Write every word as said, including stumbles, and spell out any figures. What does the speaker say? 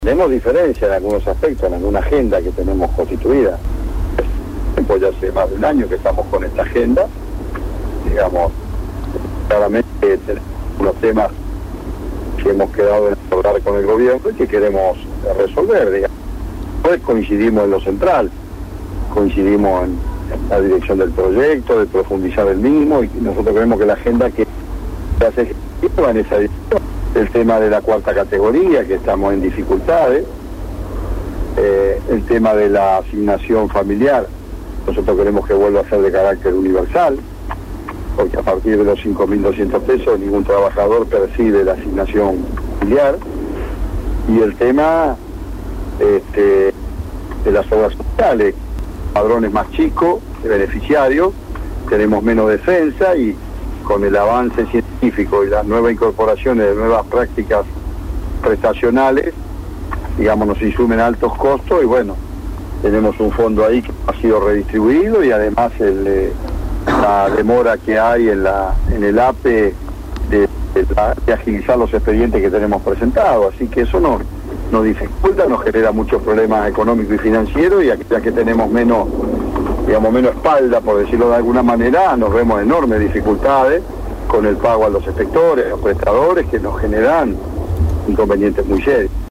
Tenemos diferencia en algunos aspectos, en alguna agenda que tenemos constituida. Pues ya hace más de un año que estamos con esta agenda. Digamos, claramente tenemos unos temas que hemos quedado en hablar con el gobierno y que queremos resolver, digamos. Pues coincidimos en lo central, coincidimos en la dirección del proyecto, de profundizar el mismo, y nosotros creemos que la agenda que se hace ejecutiva en esa dirección, el tema de la cuarta categoría, que estamos en dificultades, eh, el tema de la asignación familiar, nosotros queremos que vuelva a ser de carácter universal, porque a partir de los cinco mil doscientos pesos ningún trabajador percibe la asignación familiar, y el tema este, de las obras sociales, padrones más chicos, de beneficiarios, tenemos menos defensa, y con el avance científico y las nuevas incorporaciones de nuevas prácticas prestacionales, digamos, nos insumen altos costos, y bueno, tenemos un fondo ahí que ha sido redistribuido, y además el, eh, la demora que hay en, la, en el A P E de, de, la, de agilizar los expedientes que tenemos presentados, así que eso nos, nos dificulta, nos genera muchos problemas económicos y financieros, y ya que tenemos menos, digamos, menos espalda, por decirlo de alguna manera, nos vemos enormes dificultades con el pago a los inspectores, a los prestadores, que nos generan inconvenientes muy serios.